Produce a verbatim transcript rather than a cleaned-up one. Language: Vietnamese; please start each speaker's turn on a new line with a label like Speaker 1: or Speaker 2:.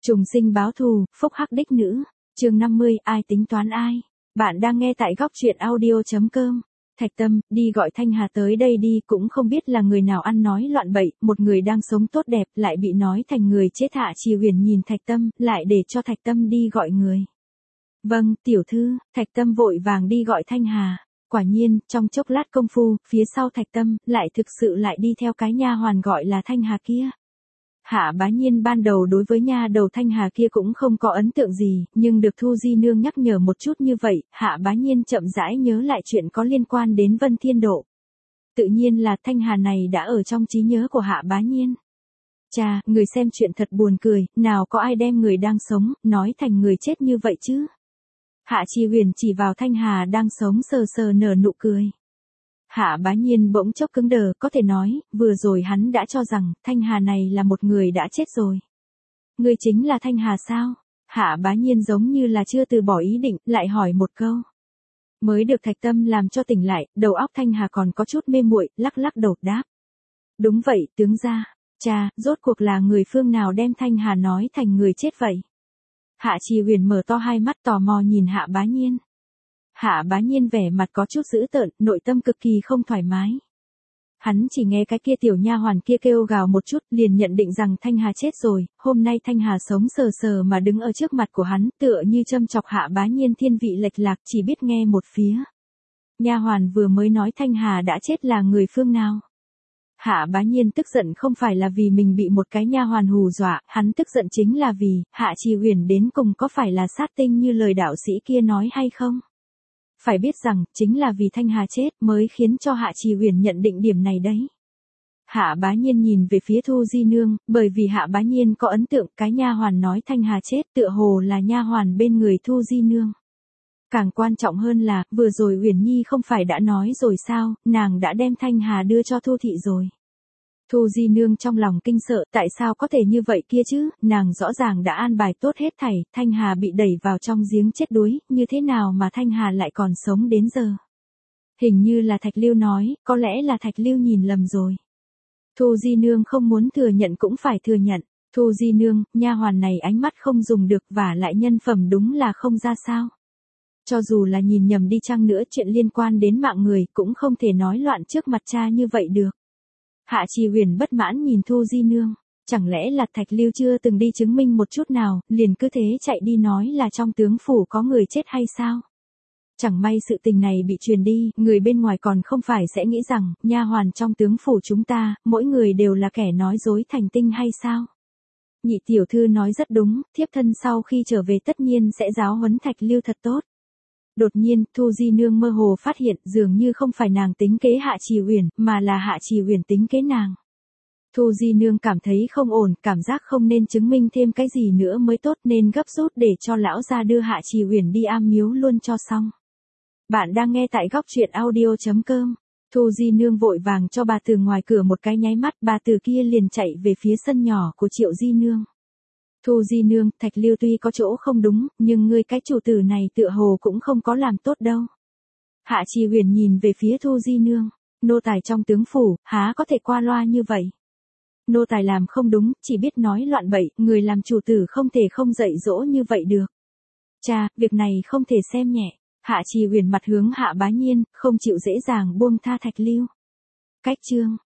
Speaker 1: Trùng sinh báo thù, phúc hắc đích nữ. Chương năm mươi, ai tính toán ai? Bạn đang nghe tại góc truyện audio chấm com. Thạch Tâm, đi gọi Thanh Hà tới đây đi, cũng không biết là người nào ăn nói loạn bậy, một người đang sống tốt đẹp lại bị nói thành người chết. Hạ Trì Huyền nhìn Thạch Tâm, lại để cho Thạch Tâm đi gọi người. Vâng, tiểu thư. Thạch Tâm vội vàng đi gọi Thanh Hà. Quả nhiên, trong chốc lát công phu, phía sau Thạch Tâm, lại thực sự lại đi theo cái nha hoàn gọi là Thanh Hà kia. Hạ Bá Nhiên ban đầu đối với nha đầu Thanh Hà kia cũng không có ấn tượng gì, nhưng được Thu Di Nương nhắc nhở một chút như vậy, Hạ Bá Nhiên chậm rãi nhớ lại chuyện có liên quan đến Vân Thiên Độ. Tự nhiên là Thanh Hà này đã ở trong trí nhớ của Hạ Bá Nhiên. Chà, người xem chuyện thật buồn cười, nào có ai đem người đang sống, nói thành người chết như vậy chứ? Hạ Trì Huyền chỉ vào Thanh Hà đang sống sờ sờ nở nụ cười. Hạ Bá Nhiên bỗng chốc cứng đờ, có thể nói, vừa rồi hắn đã cho rằng, Thanh Hà này là một người đã chết rồi. Ngươi chính là Thanh Hà sao? Hạ Bá Nhiên giống như là chưa từ bỏ ý định, lại hỏi một câu. Mới được Thạch Tâm làm cho tỉnh lại, đầu óc Thanh Hà còn có chút mê muội, lắc lắc đầu đáp. Đúng vậy, tướng gia. Cha, rốt cuộc là người phương nào đem Thanh Hà nói thành người chết vậy? Hạ Trì Huyền mở to hai mắt tò mò nhìn Hạ Bá Nhiên. Hạ Bá Nhiên vẻ mặt có chút dữ tợn, nội tâm cực kỳ không thoải mái. Hắn chỉ nghe cái kia tiểu nha hoàn kia kêu gào một chút, liền nhận định rằng Thanh Hà chết rồi, hôm nay Thanh Hà sống sờ sờ mà đứng ở trước mặt của hắn, tựa như châm chọc Hạ Bá Nhiên thiên vị lệch lạc, chỉ biết nghe một phía. Nha hoàn vừa mới nói Thanh Hà đã chết là người phương nào? Hạ Bá Nhiên tức giận không phải là vì mình bị một cái nha hoàn hù dọa, hắn tức giận chính là vì, Hạ Trì Huyền đến cùng có phải là sát tinh như lời đạo sĩ kia nói hay không? Phải biết rằng, chính là vì Thanh Hà chết mới khiến cho Hạ Trì Huyền nhận định điểm này đấy. Hạ Bá Nhiên nhìn về phía Thu Di Nương, bởi vì Hạ Bá Nhiên có ấn tượng cái nha hoàn nói Thanh Hà chết tựa hồ là nha hoàn bên người Thu Di Nương. Càng quan trọng hơn là, vừa rồi Huyền Nhi không phải đã nói rồi sao, nàng đã đem Thanh Hà đưa cho Thu Thị rồi. Thu Di Nương trong lòng kinh sợ, tại sao có thể như vậy kia chứ, nàng rõ ràng đã an bài tốt hết thảy, Thanh Hà bị đẩy vào trong giếng chết đuối, như thế nào mà Thanh Hà lại còn sống đến giờ? Hình như là Thạch Lưu nói, có lẽ là Thạch Lưu nhìn lầm rồi. Thu Di Nương không muốn thừa nhận cũng phải thừa nhận, Thu Di Nương, nha hoàn này ánh mắt không dùng được và lại nhân phẩm đúng là không ra sao. Cho dù là nhìn nhầm đi chăng nữa chuyện liên quan đến mạng người cũng không thể nói loạn trước mặt cha như vậy được. Hạ Trì Huyền bất mãn nhìn Thu Di Nương, chẳng lẽ là Thạch Lưu chưa từng đi chứng minh một chút nào, liền cứ thế chạy đi nói là trong tướng phủ có người chết hay sao? Chẳng may sự tình này bị truyền đi, người bên ngoài còn không phải sẽ nghĩ rằng, nha hoàn trong tướng phủ chúng ta, mỗi người đều là kẻ nói dối thành tinh hay sao? Nhị tiểu thư nói rất đúng, thiếp thân sau khi trở về tất nhiên sẽ giáo huấn Thạch Lưu thật tốt. Đột nhiên, Thu Di Nương mơ hồ phát hiện dường như không phải nàng tính kế Hạ Trì Huyền, mà là Hạ Trì Huyền tính kế nàng. Thu Di Nương cảm thấy không ổn, cảm giác không nên chứng minh thêm cái gì nữa mới tốt nên gấp rút để cho lão gia đưa Hạ Trì Huyền đi am miếu luôn cho xong. Bạn đang nghe tại góc truyện audio chấm com. Thu Di Nương vội vàng cho bà từ ngoài cửa một cái nháy mắt, bà từ kia liền chạy về phía sân nhỏ của Triệu Di Nương. Thu Di Nương, Thạch Lưu tuy có chỗ không đúng, nhưng ngươi cái chủ tử này tựa hồ cũng không có làm tốt đâu. Hạ Trì Huyền nhìn về phía Thu Di Nương, nô tài trong tướng phủ, há có thể qua loa như vậy. Nô tài làm không đúng, chỉ biết nói loạn bậy, người làm chủ tử không thể không dạy dỗ như vậy được. Cha, việc này không thể xem nhẹ. Hạ Trì Huyền mặt hướng Hạ Bá Nhiên, không chịu dễ dàng buông tha Thạch Lưu. Cách chương